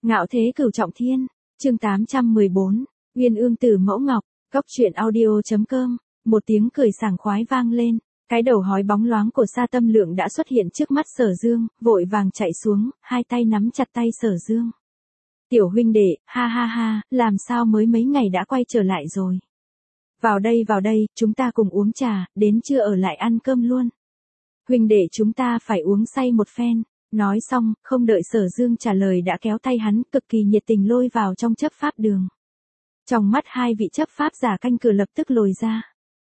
Ngạo thế cửu trọng thiên, chương 814, Uyên ương tử mẫu ngọc, góc truyện audio.com, một tiếng cười sảng khoái vang lên, cái đầu hói bóng loáng của Sa Tâm Lượng đã xuất hiện trước mắt Sở Dương, vội vàng chạy xuống, hai tay nắm chặt tay Sở Dương. Tiểu huynh đệ, ha ha ha, làm sao mới mấy ngày đã quay trở lại rồi. Vào đây, chúng ta cùng uống trà, đến trưa ở lại ăn cơm luôn. Huynh đệ chúng ta phải uống say một phen. Nói xong, không đợi Sở Dương trả lời đã kéo tay hắn, cực kỳ nhiệt tình lôi vào trong chấp pháp đường. Trong mắt hai vị chấp pháp giả canh cửa lập tức lồi ra.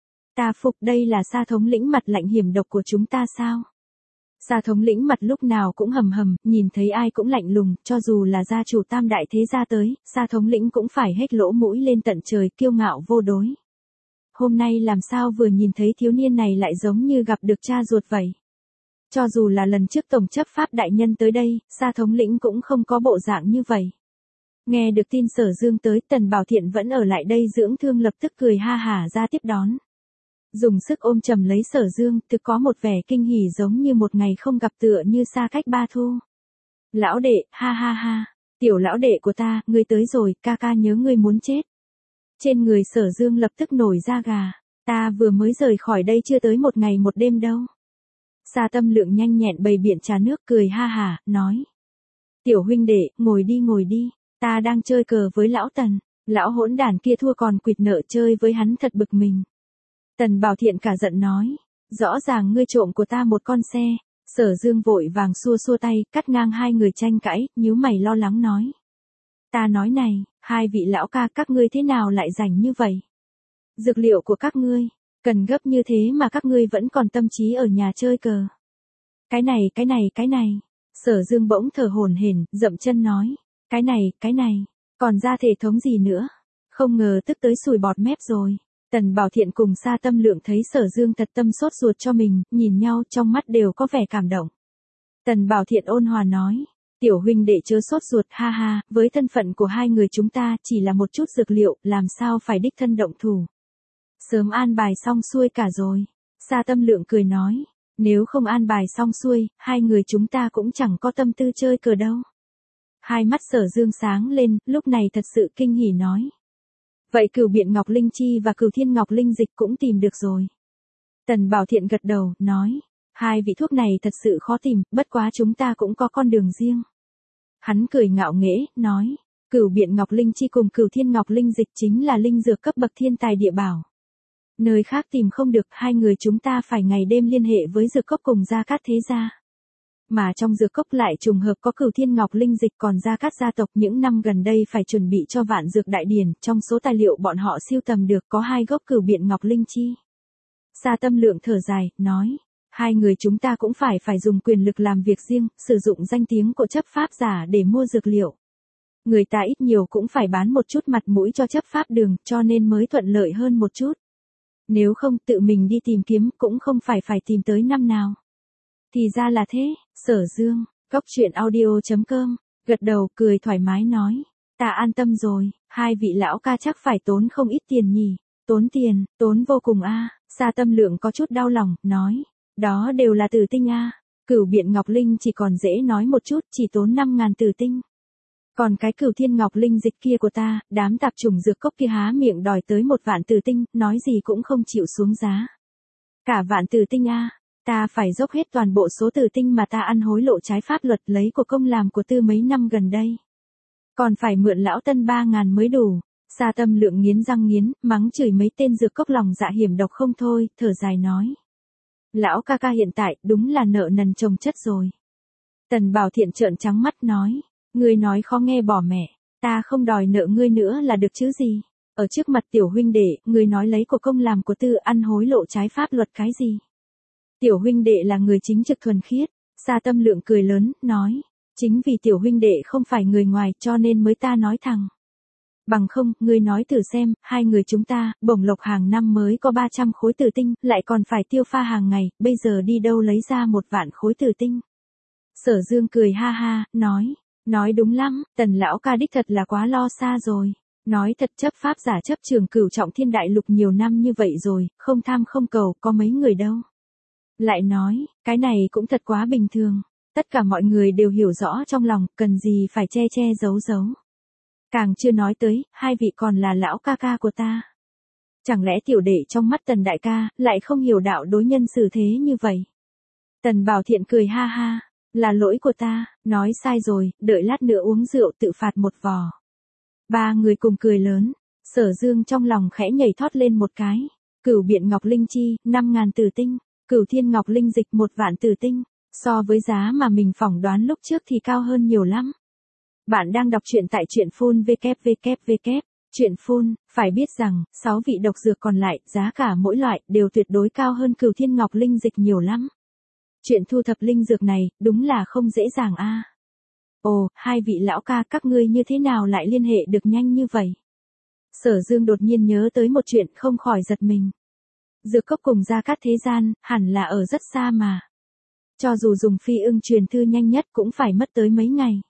Ta phục, đây là Sa thống lĩnh mặt lạnh hiểm độc của chúng ta sao? Sa thống lĩnh mặt lúc nào cũng hầm hầm, nhìn thấy ai cũng lạnh lùng, cho dù là gia chủ tam đại thế gia tới, Sa thống lĩnh cũng phải hết lỗ mũi lên tận trời, kiêu ngạo vô đối. Hôm nay làm sao vừa nhìn thấy thiếu niên này lại giống như gặp được cha ruột vậy? Cho dù là lần trước tổng chấp pháp đại nhân tới đây, Sa thống lĩnh cũng không có bộ dạng như vậy. Nghe được tin Sở Dương tới, Tần Bảo Thiện vẫn ở lại đây dưỡng thương, lập tức cười ha hả ra tiếp đón. Dùng sức ôm chầm lấy Sở Dương, thực có một vẻ kinh hỉ giống như một ngày không gặp, tựa như xa cách ba thu. Lão đệ, ha ha ha, tiểu lão đệ của ta, ngươi tới rồi, ca ca nhớ ngươi muốn chết. Trên người Sở Dương lập tức nổi da gà, ta vừa mới rời khỏi đây chưa tới một ngày một đêm đâu. Sa Tâm Lượng nhanh nhẹn bày biện trà nước, cười ha hả, nói. Tiểu huynh đệ, ngồi đi, ta đang chơi cờ với lão Tần, lão hỗn đản kia thua còn quỵt nợ, chơi với hắn thật bực mình. Tần Bảo Thiện cả giận nói, rõ ràng ngươi trộm của ta một con xe. Sở Dương vội vàng xua xua tay, cắt ngang hai người tranh cãi, nhíu mày lo lắng nói. Ta nói này, hai vị lão ca các ngươi thế nào lại rảnh như vậy? Dược liệu của các ngươi cần gấp như thế mà các ngươi vẫn còn tâm trí ở nhà chơi cờ. Cái này. Sở Dương bỗng thở hổn hển, dậm chân nói. Cái này, còn ra thể thống gì nữa? Không ngờ tức tới sùi bọt mép rồi. Tần Bảo Thiện cùng Sa Tâm Lượng thấy Sở Dương thật tâm sốt ruột cho mình, nhìn nhau trong mắt đều có vẻ cảm động. Tần Bảo Thiện ôn hòa nói. Tiểu huynh đệ chớ sốt ruột, ha ha, với thân phận của hai người chúng ta chỉ là một chút dược liệu, làm sao phải đích thân động thủ. Sớm an bài xong xuôi cả rồi. Sa Tâm Lượng cười nói, nếu không an bài xong xuôi, hai người chúng ta cũng chẳng có tâm tư chơi cờ đâu. Hai mắt Sở Dương sáng lên, lúc này thật sự kinh hỉ nói. Vậy Cửu Biện Ngọc Linh Chi và Cửu Thiên Ngọc Linh Dịch cũng tìm được rồi. Tần Bảo Thiện gật đầu, nói, hai vị thuốc này thật sự khó tìm, bất quá chúng ta cũng có con đường riêng. Hắn cười ngạo nghễ, nói, Cửu Biện Ngọc Linh Chi cùng Cửu Thiên Ngọc Linh Dịch chính là linh dược cấp bậc thiên tài địa bảo. Nơi khác tìm không được, hai người chúng ta phải ngày đêm liên hệ với dược cốc cùng Gia Cát thế gia. Mà trong dược cốc lại trùng hợp có Cửu Thiên Ngọc Linh Dịch, còn Gia Cát gia tộc những năm gần đây phải chuẩn bị cho Vạn Dược Đại Điển, trong số tài liệu bọn họ siêu tầm được có 2 gốc Cửu Biện Ngọc Linh Chi. Sa Tâm Lượng thở dài, nói, hai người chúng ta cũng phải dùng quyền lực làm việc riêng, sử dụng danh tiếng của chấp pháp giả để mua dược liệu. Người ta ít nhiều cũng phải bán một chút mặt mũi cho chấp pháp đường, cho nên mới thuận lợi hơn một chút. Nếu không tự mình đi tìm kiếm cũng không phải tìm tới năm nào. Thì ra là thế. Sở Dương, góc truyện audio.com, gật đầu cười thoải mái nói. Ta an tâm rồi, hai vị lão ca chắc phải tốn không ít tiền nhỉ. Tốn vô cùng a. Sa Tâm Lượng có chút đau lòng, nói. Đó đều là tử tinh a. Cửu Biện Ngọc Linh chỉ còn dễ nói một chút, chỉ tốn 5.000 tử tinh. Còn cái Cửu Thiên Ngọc Linh Dịch kia của ta, đám tạp chủng dược cốc kia há miệng đòi tới 1 vạn tử tinh, nói gì cũng không chịu xuống giá. Cả vạn tử tinh a. Ta phải dốc hết toàn bộ số tử tinh mà ta ăn hối lộ trái pháp luật lấy của công làm của Tư mấy năm gần đây. Còn phải mượn lão Tân 3.000 mới đủ. Sa Tâm Lượng nghiến răng nghiến, mắng chửi mấy tên dược cốc lòng dạ hiểm độc không thôi, thở dài nói. Lão ca ca hiện tại đúng là nợ nần chồng chất rồi. Tần Bảo Thiện trợn trắng mắt nói. Ngươi nói khó nghe bỏ mẹ, ta không đòi nợ ngươi nữa là được chứ gì. Ở trước mặt tiểu huynh đệ, ngươi nói lấy của công làm của Tư ăn hối lộ trái pháp luật cái gì. Tiểu huynh đệ là người chính trực thuần khiết. Sa Tâm Lượng cười lớn, nói. Chính vì tiểu huynh đệ không phải người ngoài cho nên mới ta nói thẳng. Bằng không, ngươi nói thử xem, hai người chúng ta, bổng lộc hàng năm mới có 300 khối tử tinh, lại còn phải tiêu pha hàng ngày, bây giờ đi đâu lấy ra 1 vạn khối tử tinh. Sở Dương cười ha ha, nói đúng lắm, Tần lão ca đích thật là quá lo xa rồi. Nói thật, chấp pháp giả chấp trường Cửu Trọng Thiên đại lục nhiều năm như vậy rồi, không tham không cầu, có mấy người đâu. Lại nói, cái này cũng thật quá bình thường. Tất cả mọi người đều hiểu rõ trong lòng, cần gì phải che che giấu giấu. Càng chưa nói tới, hai vị còn là lão ca ca của ta. Chẳng lẽ tiểu đệ trong mắt Tần đại ca, lại không hiểu đạo đối nhân xử thế như vậy? Tần Bảo Thiện cười ha ha, là lỗi của ta, nói sai rồi, đợi lát nữa uống rượu tự phạt một vò. Ba người cùng cười lớn, Sở Dương trong lòng khẽ nhảy thoát lên một cái. Cửu Biện Ngọc Linh Chi, 5.000 tử tinh, Cửu Thiên Ngọc Linh Dịch 1 vạn tử tinh, so với giá mà mình phỏng đoán lúc trước thì cao hơn nhiều lắm. Bạn đang đọc truyện tại truyện phun www. Truyện phun, phải biết rằng, 6 vị độc dược còn lại, giá cả mỗi loại, đều tuyệt đối cao hơn Cửu Thiên Ngọc Linh Dịch nhiều lắm. Chuyện thu thập linh dược này, đúng là không dễ dàng a. Ồ, hai vị lão ca các ngươi như thế nào lại liên hệ được nhanh như vậy? Sở Dương đột nhiên nhớ tới một chuyện không khỏi giật mình. Dược cốc cùng Gia Cát thế gian, hẳn là ở rất xa mà. Cho dù dùng phi ưng truyền thư nhanh nhất cũng phải mất tới mấy ngày.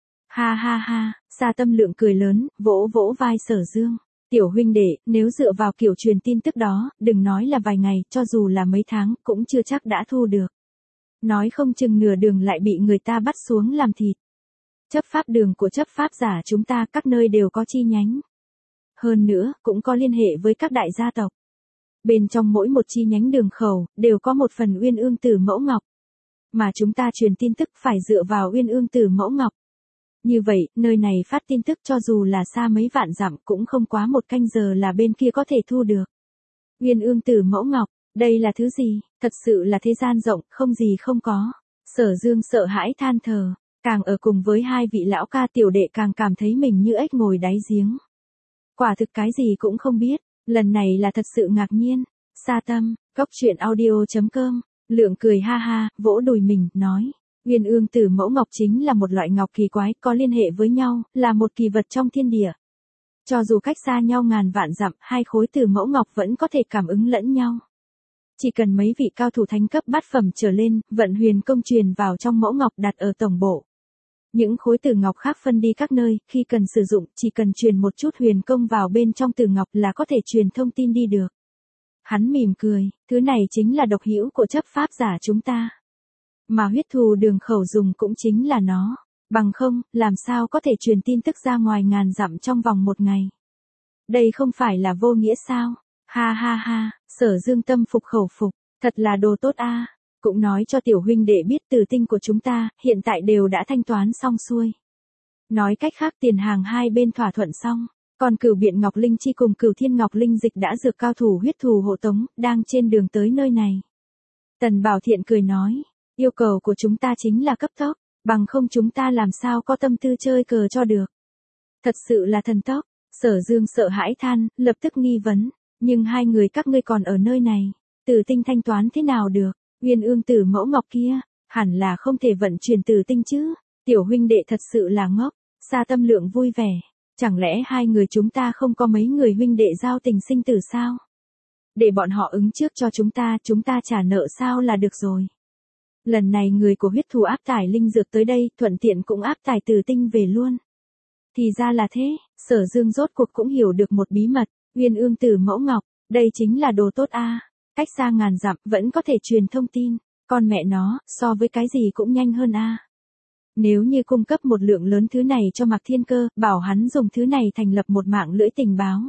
Ha ha ha, Sa Tâm Lượng cười lớn, vỗ vỗ vai Sở Dương. Tiểu huynh đệ, nếu dựa vào kiểu truyền tin tức đó, đừng nói là vài ngày, cho dù là mấy tháng, cũng chưa chắc đã thu được. Nói không chừng nửa đường lại bị người ta bắt xuống làm thịt. Chấp pháp đường của chấp pháp giả chúng ta các nơi đều có chi nhánh. Hơn nữa, cũng có liên hệ với các đại gia tộc. Bên trong mỗi một chi nhánh đường khẩu, đều có một phần Uyên Ương Tử Mẫu Ngọc. Mà chúng ta truyền tin tức phải dựa vào Uyên Ương Tử Mẫu Ngọc. Như vậy, nơi này phát tin tức cho dù là xa mấy vạn dặm cũng không quá 1 canh giờ là bên kia có thể thu được. Uyên Ương Tử Mẫu Ngọc, đây là thứ gì? Thật sự là thế gian rộng, không gì không có. Sở Dương sợ hãi than thở, càng ở cùng với hai vị lão ca tiểu đệ càng cảm thấy mình như ếch ngồi đáy giếng. Quả thực cái gì cũng không biết, lần này là thật sự ngạc nhiên. Sa Tâm, goctruyện.audio.com, Lượng cười ha ha, vỗ đùi mình, nói. Uyên Ương Tử Mẫu Ngọc chính là một loại ngọc kỳ quái, có liên hệ với nhau, là một kỳ vật trong thiên địa. Cho dù cách xa nhau ngàn vạn dặm, hai khối Tử Mẫu Ngọc vẫn có thể cảm ứng lẫn nhau. Chỉ cần mấy vị cao thủ thánh cấp bát phẩm trở lên, vận huyền công truyền vào trong mẫu ngọc đặt ở tổng bộ. Những khối tử ngọc khác phân đi các nơi, khi cần sử dụng, chỉ cần truyền một chút huyền công vào bên trong tử ngọc là có thể truyền thông tin đi được. Hắn mỉm cười, thứ này chính là độc hữu của chấp pháp giả chúng ta. Mà huyết thù đường khẩu dùng cũng chính là nó. Bằng không, làm sao có thể truyền tin tức ra ngoài ngàn dặm trong vòng 1 ngày. Đây không phải là vô nghĩa sao? Ha ha ha, Sở Dương tâm phục khẩu phục, thật là đồ tốt a. Cũng nói cho tiểu huynh đệ biết tử tinh của chúng ta, hiện tại đều đã thanh toán xong xuôi. Nói cách khác tiền hàng hai bên thỏa thuận xong, còn Cửu Biện Ngọc Linh Chi cùng Cửu Thiên Ngọc Linh Dịch đã dược cao thủ huyết thù hộ tống, đang trên đường tới nơi này. Tần Bảo Thiện cười nói, yêu cầu của chúng ta chính là cấp tốc, bằng không chúng ta làm sao có tâm tư chơi cờ cho được. Thật sự là thần tốc, Sở Dương sợ hãi than, lập tức nghi vấn. Nhưng hai người các ngươi còn ở nơi này, tử tinh thanh toán thế nào được? Uyên Ương Tử Mẫu Ngọc kia, hẳn là không thể vận chuyển tử tinh chứ. Tiểu huynh đệ thật sự là ngốc. Sa Tâm Lượng vui vẻ, chẳng lẽ hai người chúng ta không có mấy người huynh đệ giao tình sinh tử sao? Để bọn họ ứng trước cho chúng ta trả nợ sao là được rồi. Lần này người của huyết thù áp tải linh dược tới đây, thuận tiện cũng áp tải tử tinh về luôn. Thì ra là thế, Sở Dương rốt cuộc cũng hiểu được một bí mật. Uyên Ương Tử Mẫu Ngọc, đây chính là đồ tốt a. Cách xa ngàn dặm vẫn có thể truyền thông tin, con mẹ nó, so với cái gì cũng nhanh hơn a. Nếu như cung cấp một lượng lớn thứ này cho Mạc Thiên Cơ, bảo hắn dùng thứ này thành lập một mạng lưỡi tình báo,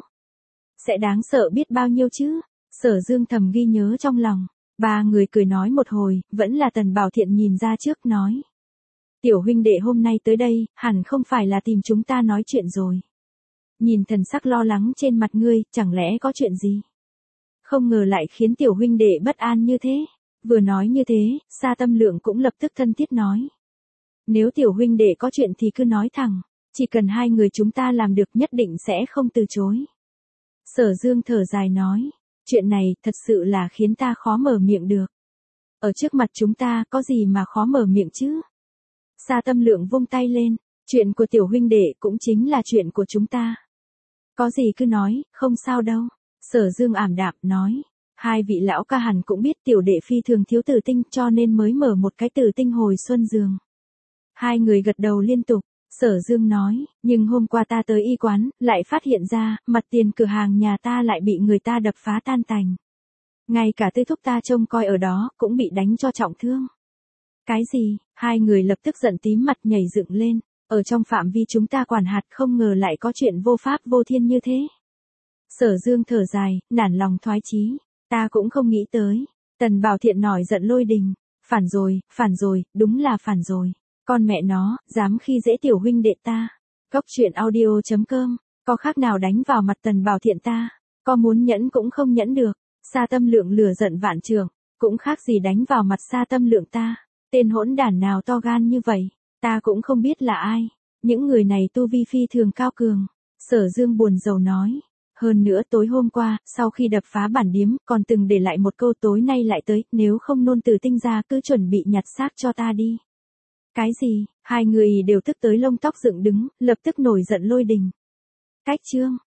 sẽ đáng sợ biết bao nhiêu chứ. Sở Dương thầm ghi nhớ trong lòng. Ba người cười nói một hồi, vẫn là Tần Bảo Thiện nhìn ra trước nói. Tiểu huynh đệ hôm nay tới đây, hẳn không phải là tìm chúng ta nói chuyện rồi. Nhìn thần sắc lo lắng trên mặt ngươi, chẳng lẽ có chuyện gì? Không ngờ lại khiến tiểu huynh đệ bất an như thế. Vừa nói như thế, Sa Tâm Lượng cũng lập tức thân thiết nói. Nếu tiểu huynh đệ có chuyện thì cứ nói thẳng, chỉ cần hai người chúng ta làm được nhất định sẽ không từ chối. Sở Dương thở dài nói, chuyện này thật sự là khiến ta khó mở miệng được. Ở trước mặt chúng ta có gì mà khó mở miệng chứ? Sa Tâm Lượng vung tay lên, chuyện của tiểu huynh đệ cũng chính là chuyện của chúng ta. Có gì cứ nói, không sao đâu. Sở Dương ảm đạm nói, hai vị lão ca hẳn cũng biết tiểu đệ phi thường thiếu tử tinh cho nên mới mở một cái tử tinh hồi xuân giường. Hai người gật đầu liên tục. Sở Dương nói, nhưng hôm qua ta tới y quán, lại phát hiện ra, mặt tiền cửa hàng nhà ta lại bị người ta đập phá tan tành. Ngay cả tư thúc ta trông coi ở đó, cũng bị đánh cho trọng thương. Cái gì? Hai người lập tức giận tím mặt nhảy dựng lên. Ở trong phạm vi chúng ta quản hạt không ngờ lại có chuyện vô pháp vô thiên như thế. Sở Dương thở dài, nản lòng thoái chí. Ta cũng không nghĩ tới. Tần Bảo Thiện nổi giận lôi đình. Phản rồi, đúng là phản rồi. Con mẹ nó, dám khi dễ tiểu huynh đệ ta. Cốc truyện audio.com, có khác nào đánh vào mặt Tần Bảo Thiện ta. Có muốn nhẫn cũng không nhẫn được. Sa Tâm Lượng lửa giận vạn trường, cũng khác gì đánh vào mặt Sa Tâm Lượng ta. Tên hỗn đản nào to gan như vậy, ta cũng không biết là ai. Những người này tu vi phi thường cao cường. Sở Dương buồn rầu nói. Hơn nữa tối hôm qua, sau khi đập phá bản điếm, còn từng để lại một câu tối nay lại tới, nếu không nôn từ tinh ra cứ chuẩn bị nhặt xác cho ta đi. Cái gì? Hai người đều tức tới lông tóc dựng đứng, lập tức nổi giận lôi đình. Cách chương.